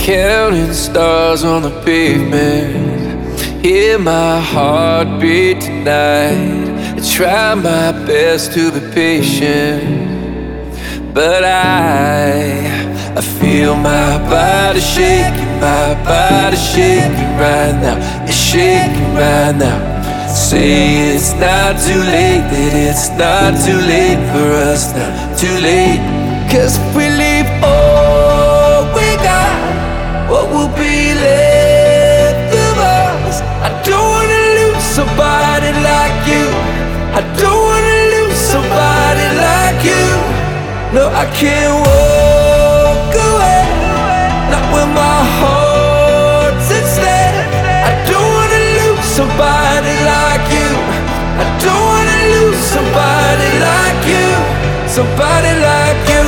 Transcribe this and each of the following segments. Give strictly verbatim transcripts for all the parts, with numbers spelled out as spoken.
Counting stars on the pavement, hear my heartbeat tonight. I try my best to be patient, but I I feel my body shaking, my body shaking right now. It's shaking right now. Say it's not too late, that it's not too late for us now. Too late, 'cause if we leave all we got, what will be left of us? I don't wanna lose somebody like you. I don't wanna lose somebody like you. No, I can't walk away, not when my heart's at stake. I don't wanna lose somebody like you. I don't wanna lose somebody like you. Somebody like you.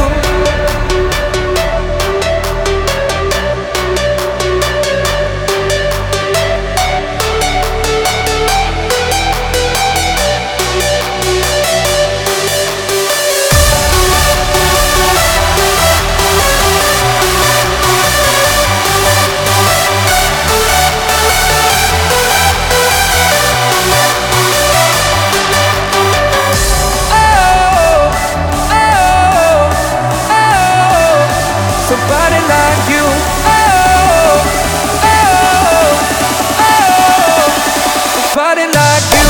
Somebody like you. Oh, oh, oh. Somebody like you.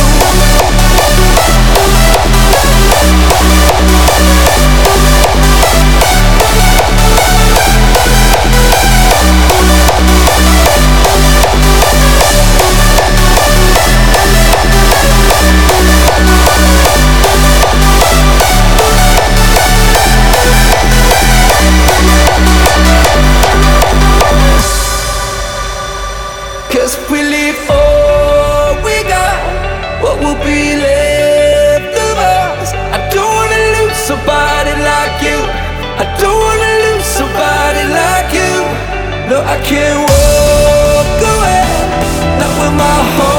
Cause if we leave all we got, what will be left of us? I don't wanna lose somebody like you. I don't wanna lose somebody like you. No, I can't walk away, not with my heart.